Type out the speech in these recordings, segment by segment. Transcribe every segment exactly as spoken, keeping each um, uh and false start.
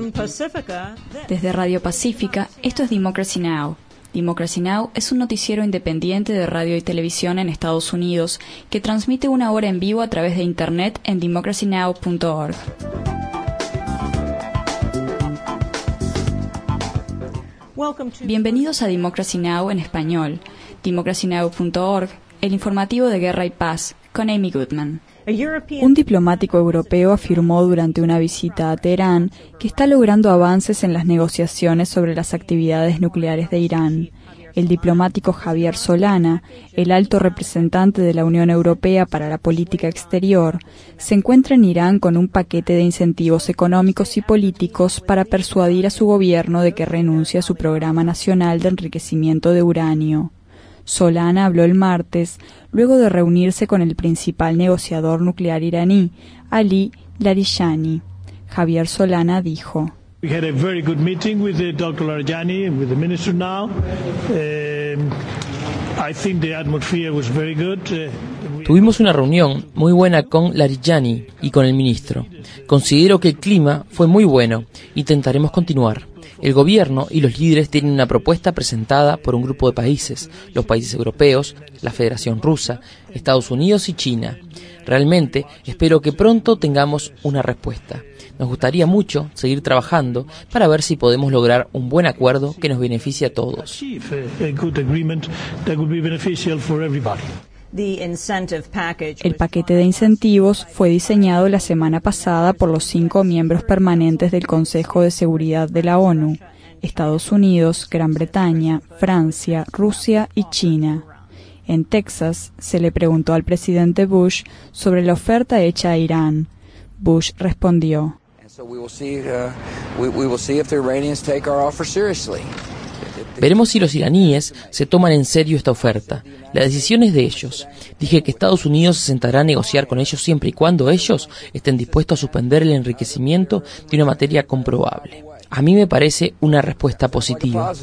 Desde Radio Pacífica, esto es Democracy Now! Democracy Now! Es un noticiero independiente de radio y televisión en Estados Unidos que transmite una hora en vivo a través de Internet en democracy now punto org. Bienvenidos a Democracy Now! En español, democracy now punto org, el informativo de Guerra y Paz, con Amy Goodman. Un diplomático europeo afirmó durante una visita a Teherán que está logrando avances en las negociaciones sobre las actividades nucleares de Irán. El diplomático Javier Solana, el alto representante de la Unión Europea para la política exterior, se encuentra en Irán con un paquete de incentivos económicos y políticos para persuadir a su gobierno de que renuncie a su programa nacional de enriquecimiento de uranio. Solana habló el martes, luego de reunirse con el principal negociador nuclear iraní, Ali Larijani. Javier Solana dijo: We had a very good meeting with the doctor Larijani and with the minister now. Um, I think the atmosphere was very good. Uh, Tuvimos una reunión muy buena con Larijani y con el ministro. Considero que el clima fue muy bueno. Intentaremos continuar. El gobierno y los líderes tienen una propuesta presentada por un grupo de países, los países europeos, la Federación Rusa, Estados Unidos y China. Realmente espero que pronto tengamos una respuesta. Nos gustaría mucho seguir trabajando para ver si podemos lograr un buen acuerdo que nos beneficie a todos. El paquete de incentivos fue diseñado la semana pasada por los cinco miembros permanentes del Consejo de Seguridad de la ONU: Estados Unidos, Gran Bretaña, Francia, Rusia y China. En Texas, se le preguntó al presidente Bush sobre la oferta hecha a Irán. Bush respondió: Veremos si los iraníes se toman en serio esta oferta. La decisión es de ellos. Dije que Estados Unidos se sentará a negociar con ellos siempre y cuando ellos estén dispuestos a suspender el enriquecimiento de una materia comprobable. A mí me parece una respuesta positiva.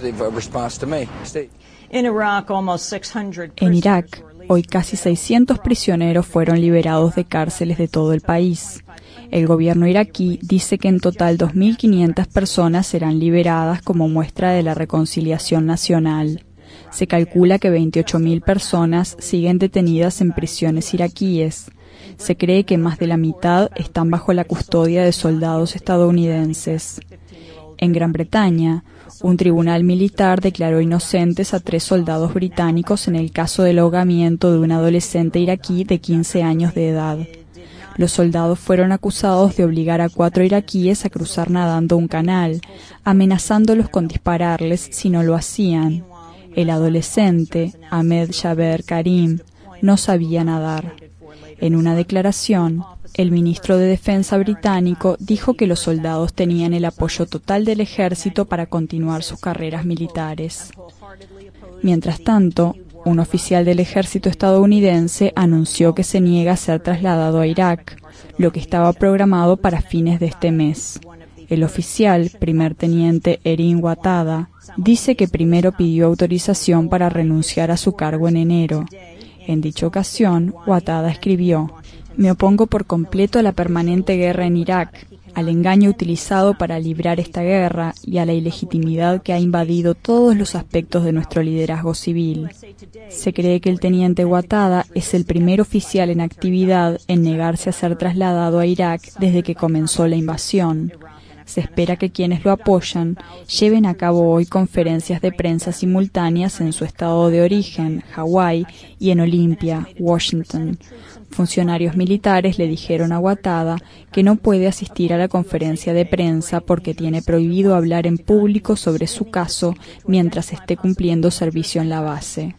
En Irak, hoy casi seiscientos prisioneros fueron liberados de cárceles de todo el país. El gobierno iraquí dice que en total dos mil quinientas personas serán liberadas como muestra de la reconciliación nacional. Se calcula que veintiocho mil personas siguen detenidas en prisiones iraquíes. Se cree que más de la mitad están bajo la custodia de soldados estadounidenses. En Gran Bretaña, un tribunal militar declaró inocentes a tres soldados británicos en el caso del ahogamiento de un adolescente iraquí de quince años de edad. Los soldados fueron acusados de obligar a cuatro iraquíes a cruzar nadando un canal, amenazándolos con dispararles si no lo hacían. El adolescente, Ahmed Jaber Karim, no sabía nadar. En una declaración, el ministro de Defensa británico dijo que los soldados tenían el apoyo total del ejército para continuar sus carreras militares. Mientras tanto, un oficial del ejército estadounidense anunció que se niega a ser trasladado a Irak, lo que estaba programado para fines de este mes. El oficial, primer teniente Erin Watada, dice que primero pidió autorización para renunciar a su cargo en enero. En dicha ocasión, Watada escribió: «Me opongo por completo a la permanente guerra en Irak, al engaño utilizado para librar esta guerra y a la ilegitimidad que ha invadido todos los aspectos de nuestro liderazgo civil». Se cree que el teniente Watada es el primer oficial en actividad en negarse a ser trasladado a Irak desde que comenzó la invasión. Se espera que quienes lo apoyan lleven a cabo hoy conferencias de prensa simultáneas en su estado de origen, Hawái, y en Olympia, Washington. Funcionarios militares le dijeron a Watada que no puede asistir a la conferencia de prensa porque tiene prohibido hablar en público sobre su caso mientras esté cumpliendo servicio en la base.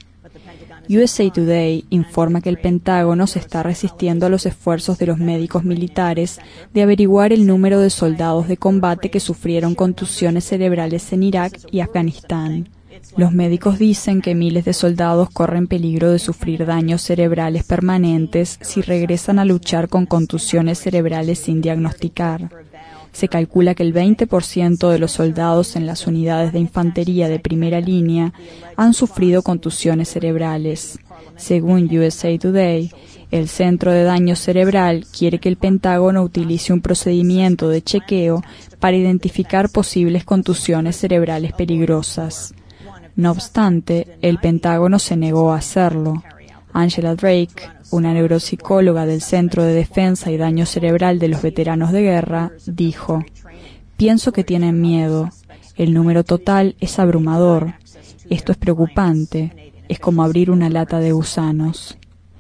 U S A Today informa que el Pentágono se está resistiendo a los esfuerzos de los médicos militares de averiguar el número de soldados de combate que sufrieron contusiones cerebrales en Irak y Afganistán. Los médicos dicen que miles de soldados corren peligro de sufrir daños cerebrales permanentes si regresan a luchar con contusiones cerebrales sin diagnosticar. Se calcula que el veinte por ciento de los soldados en las unidades de infantería de primera línea han sufrido contusiones cerebrales. Según U S A Today, el Centro de Daño Cerebral quiere que el Pentágono utilice un procedimiento de chequeo para identificar posibles contusiones cerebrales peligrosas. No obstante, el Pentágono se negó a hacerlo. Angela Drake, una neuropsicóloga del Centro de Defensa y Daño Cerebral de los Veteranos de Guerra, dijo: «Pienso que tienen miedo. El número total es abrumador. Esto es preocupante. Es como abrir una lata de gusanos».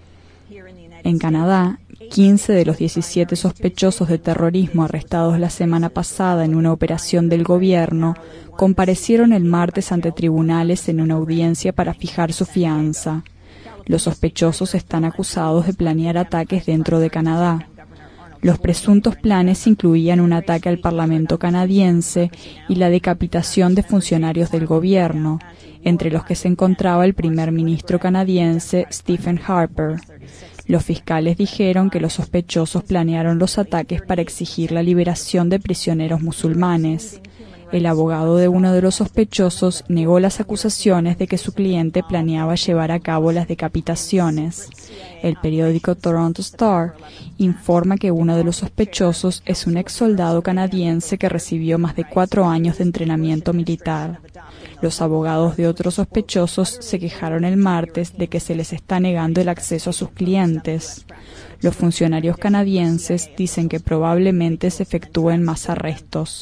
En Canadá, quince de los diecisiete sospechosos de terrorismo arrestados la semana pasada en una operación del gobierno comparecieron el martes ante tribunales en una audiencia para fijar su fianza. Los sospechosos están acusados de planear ataques dentro de Canadá. Los presuntos planes incluían un ataque al Parlamento canadiense y la decapitación de funcionarios del gobierno, entre los que se encontraba el primer ministro canadiense Stephen Harper. Los fiscales dijeron que los sospechosos planearon los ataques para exigir la liberación de prisioneros musulmanes. El abogado de uno de los sospechosos negó las acusaciones de que su cliente planeaba llevar a cabo las decapitaciones. El periódico Toronto Star informa que uno de los sospechosos es un ex soldado canadiense que recibió más de cuatro años de entrenamiento militar. Los abogados de otros sospechosos se quejaron el martes de que se les está negando el acceso a sus clientes. Los funcionarios canadienses dicen que probablemente se efectúen más arrestos.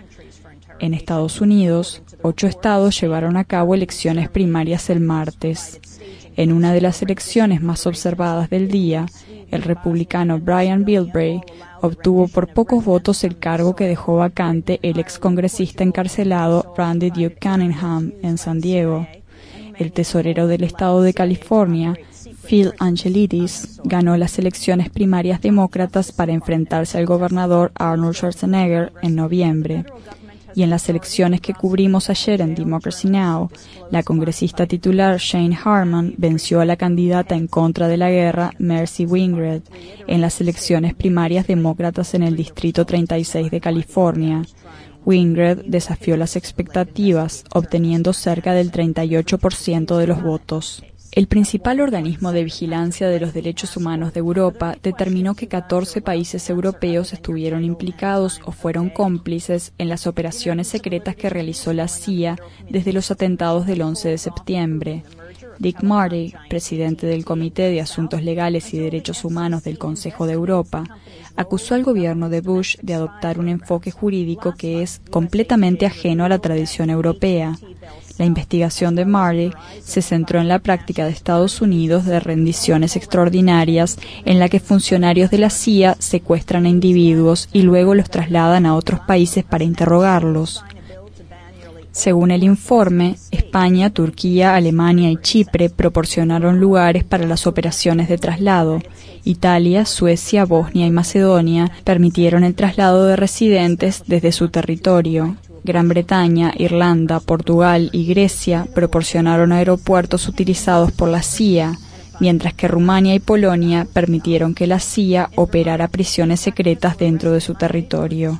En Estados Unidos, ocho estados llevaron a cabo elecciones primarias el martes. En una de las elecciones más observadas del día, el republicano Brian Bilbray obtuvo por pocos votos el cargo que dejó vacante el excongresista encarcelado Randy Duke Cunningham en San Diego. El tesorero del estado de California, Phil Angelides, ganó las elecciones primarias demócratas para enfrentarse al gobernador Arnold Schwarzenegger en noviembre. Y en las elecciones que cubrimos ayer en Democracy Now!, la congresista titular Shane Harman venció a la candidata en contra de la guerra Mercy Wingred en las elecciones primarias demócratas en el Distrito treinta y seis de California. Wingred desafió las expectativas, obteniendo cerca del treinta y ocho por ciento de los votos. El principal organismo de vigilancia de los derechos humanos de Europa determinó que catorce países europeos estuvieron implicados o fueron cómplices en las operaciones secretas que realizó la C I A desde los atentados del once de septiembre. Dick Marty, presidente del Comité de Asuntos Legales y Derechos Humanos del Consejo de Europa, acusó al gobierno de Bush de adoptar un enfoque jurídico que es completamente ajeno a la tradición europea. La investigación de Marty se centró en la práctica de Estados Unidos de rendiciones extraordinarias en la que funcionarios de la C I A secuestran a individuos y luego los trasladan a otros países para interrogarlos. Según el informe, España, Turquía, Alemania y Chipre proporcionaron lugares para las operaciones de traslado. Italia, Suecia, Bosnia y Macedonia permitieron el traslado de residentes desde su territorio. Gran Bretaña, Irlanda, Portugal y Grecia proporcionaron aeropuertos utilizados por la C I A, mientras que Rumania y Polonia permitieron que la C I A operara prisiones secretas dentro de su territorio.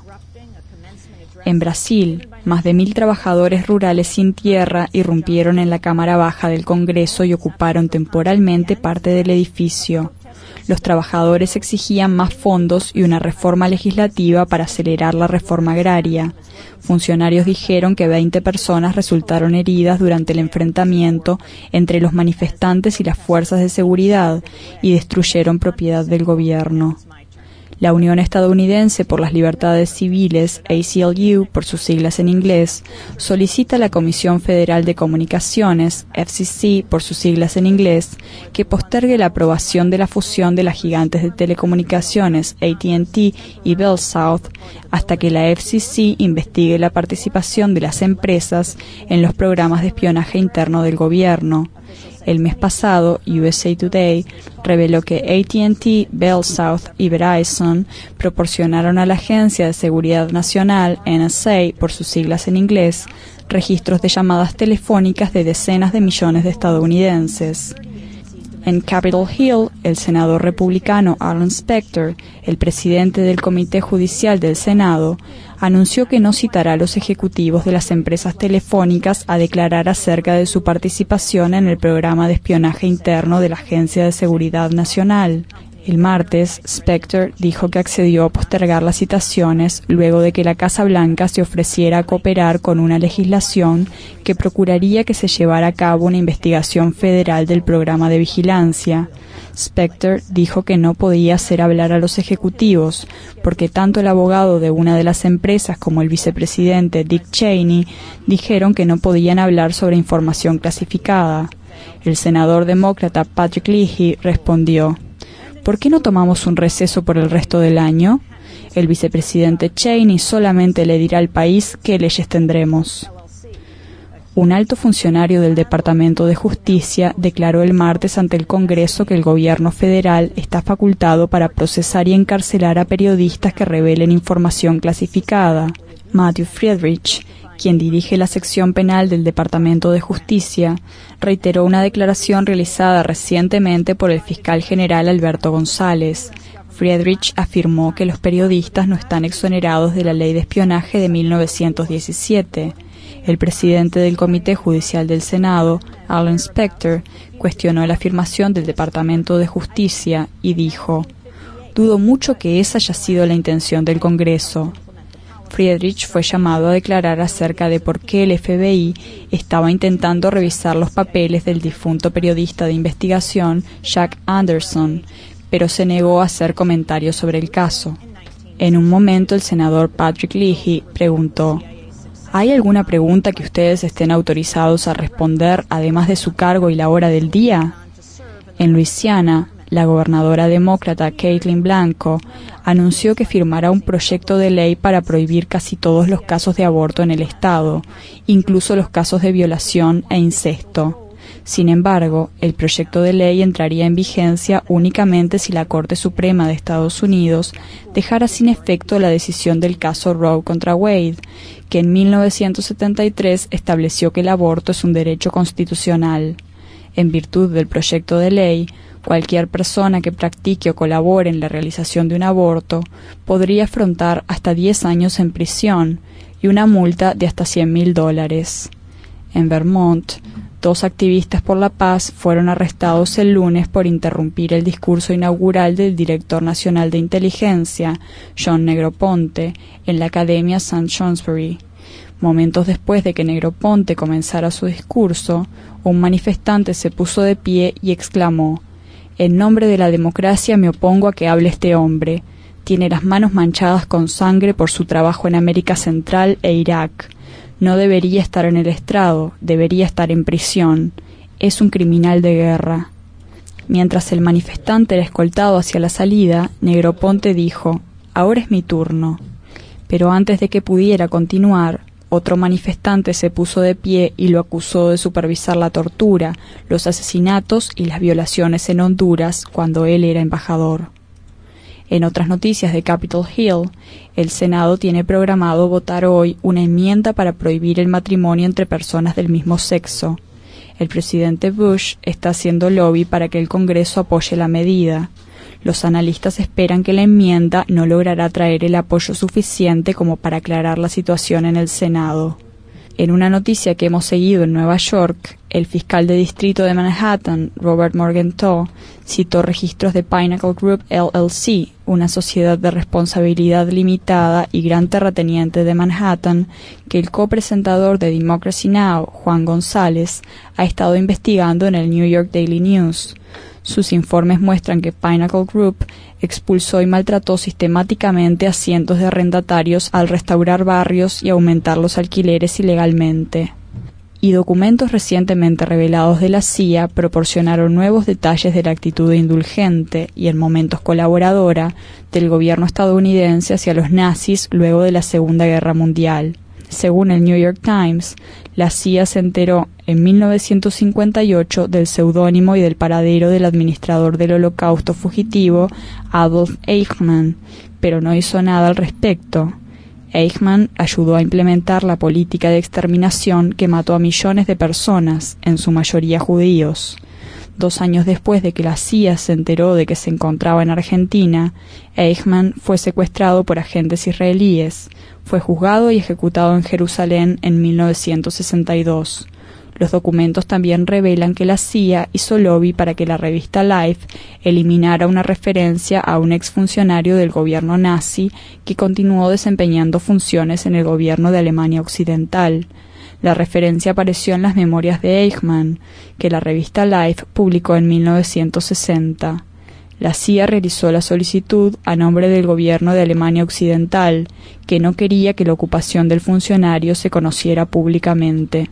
En Brasil, más de mil trabajadores rurales sin tierra irrumpieron en la Cámara Baja del Congreso y ocuparon temporalmente parte del edificio. Los trabajadores exigían más fondos y una reforma legislativa para acelerar la reforma agraria. Funcionarios dijeron que veinte personas resultaron heridas durante el enfrentamiento entre los manifestantes y las fuerzas de seguridad y destruyeron propiedad del gobierno. La Unión Estadounidense por las Libertades Civiles, A C L U por sus siglas en inglés, solicita a la Comisión Federal de Comunicaciones, F C C por sus siglas en inglés, que postergue la aprobación de la fusión de las gigantes de telecomunicaciones A T and T y Bell South hasta que la F C C investigue la participación de las empresas en los programas de espionaje interno del gobierno. El mes pasado, U S A Today reveló que A T and T, Bell South y Verizon proporcionaron a la Agencia de Seguridad Nacional, N S A por sus siglas en inglés, registros de llamadas telefónicas de decenas de millones de estadounidenses. En Capitol Hill, el senador republicano Arlen Specter, el presidente del Comité Judicial del Senado, anunció que no citará a los ejecutivos de las empresas telefónicas a declarar acerca de su participación en el programa de espionaje interno de la Agencia de Seguridad Nacional. El martes, Specter dijo que accedió a postergar las citaciones luego de que la Casa Blanca se ofreciera a cooperar con una legislación que procuraría que se llevara a cabo una investigación federal del programa de vigilancia. Specter dijo que no podía hacer hablar a los ejecutivos, porque tanto el abogado de una de las empresas como el vicepresidente Dick Cheney dijeron que no podían hablar sobre información clasificada. El senador demócrata Patrick Leahy respondió: ¿por qué no tomamos un receso por el resto del año? El vicepresidente Cheney solamente le dirá al país qué leyes tendremos. Un alto funcionario del Departamento de Justicia declaró el martes ante el Congreso que el gobierno federal está facultado para procesar y encarcelar a periodistas que revelen información clasificada. Matthew Friedrich, quien dirige la sección penal del Departamento de Justicia, reiteró una declaración realizada recientemente por el fiscal general Alberto González. Friedrich afirmó que los periodistas no están exonerados de la ley de espionaje de mil novecientos diecisiete. El presidente del Comité Judicial del Senado, Arlen Specter, cuestionó la afirmación del Departamento de Justicia y dijo: «Dudo mucho que esa haya sido la intención del Congreso». Friedrich fue llamado a declarar acerca de por qué el F B I estaba intentando revisar los papeles del difunto periodista de investigación Jack Anderson, pero se negó a hacer comentarios sobre el caso. En un momento, el senador Patrick Leahy preguntó: ¿hay alguna pregunta que ustedes estén autorizados a responder, además de su cargo y la hora del día? En Luisiana, la gobernadora demócrata Caitlin Blanco anunció que firmará un proyecto de ley para prohibir casi todos los casos de aborto en el estado, incluso los casos de violación e incesto. Sin embargo, el proyecto de ley entraría en vigencia únicamente si la Corte Suprema de Estados Unidos dejara sin efecto la decisión del caso Roe contra Wade, que en mil novecientos setenta y tres estableció que el aborto es un derecho constitucional. En virtud del proyecto de ley, cualquier persona que practique o colabore en la realización de un aborto podría afrontar hasta diez años en prisión y una multa de hasta cien mil dólares. En Vermont, dos activistas por la paz fueron arrestados el lunes por interrumpir el discurso inaugural del director nacional de inteligencia, John Negroponte, en la Academia Saint Johnsbury. Momentos después de que Negroponte comenzara su discurso, un manifestante se puso de pie y exclamó: «En nombre de la democracia me opongo a que hable este hombre. Tiene las manos manchadas con sangre por su trabajo en América Central e Irak. No debería estar en el estrado, debería estar en prisión. Es un criminal de guerra». Mientras el manifestante era escoltado hacia la salida, Negroponte dijo: «Ahora es mi turno». Pero antes de que pudiera continuar, otro manifestante se puso de pie y lo acusó de supervisar la tortura, los asesinatos y las violaciones en Honduras cuando él era embajador. En otras noticias de Capitol Hill, el Senado tiene programado votar hoy una enmienda para prohibir el matrimonio entre personas del mismo sexo. El presidente Bush está haciendo lobby para que el Congreso apoye la medida. Los analistas esperan que la enmienda no logrará traer el apoyo suficiente como para aclarar la situación en el Senado. En una noticia que hemos seguido en Nueva York, el fiscal de distrito de Manhattan, Robert Morgenthau, citó registros de Pinnacle Group L L C, una sociedad de responsabilidad limitada y gran terrateniente de Manhattan, que el copresentador de Democracy Now!, Juan González, ha estado investigando en el New York Daily News. Sus informes muestran que Pinnacle Group expulsó y maltrató sistemáticamente a cientos de arrendatarios al restaurar barrios y aumentar los alquileres ilegalmente. Y documentos recientemente revelados de la C I A proporcionaron nuevos detalles de la actitud indulgente y en momentos colaboradora del gobierno estadounidense hacia los nazis luego de la Segunda Guerra Mundial. Según el New York Times, la C I A se enteró en mil novecientos cincuenta y ocho del seudónimo y del paradero del administrador del Holocausto fugitivo Adolf Eichmann, pero no hizo nada al respecto. Eichmann ayudó a implementar la política de exterminación que mató a millones de personas, en su mayoría judíos. Dos años después de que la C I A se enteró de que se encontraba en Argentina, Eichmann fue secuestrado por agentes israelíes. Fue juzgado y ejecutado en Jerusalén en mil novecientos sesenta y dos. Los documentos también revelan que la C I A hizo lobby para que la revista Life eliminara una referencia a un exfuncionario del gobierno nazi que continuó desempeñando funciones en el gobierno de Alemania Occidental. La referencia apareció en las memorias de Eichmann, que la revista Life publicó en mil novecientos sesenta. La C I A realizó la solicitud a nombre del gobierno de Alemania Occidental, que no quería que la ocupación del funcionario se conociera públicamente.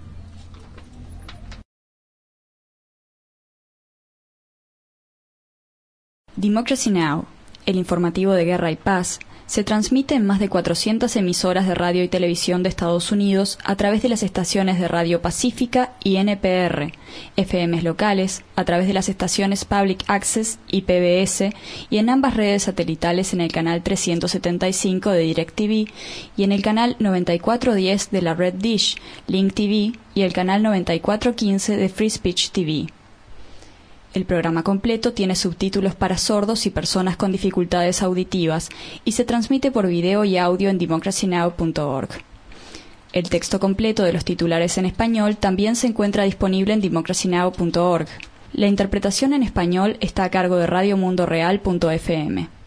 Democracy Now!, el informativo de Guerra y Paz, se transmite en más de cuatrocientas emisoras de radio y televisión de Estados Unidos a través de las estaciones de Radio Pacífica y N P R, F Ms locales, a través de las estaciones Public Access y P B S, y en ambas redes satelitales en el canal trescientos setenta y cinco de DirecTV y en el canal noventa y cuatro diez de la red Dish, Link T V, y el canal noventa y cuatro quince de Free Speech T V. El programa completo tiene subtítulos para sordos y personas con dificultades auditivas y se transmite por video y audio en democracy now punto org. El texto completo de los titulares en español también se encuentra disponible en democracy now punto org. La interpretación en español está a cargo de radio mundo real punto f m.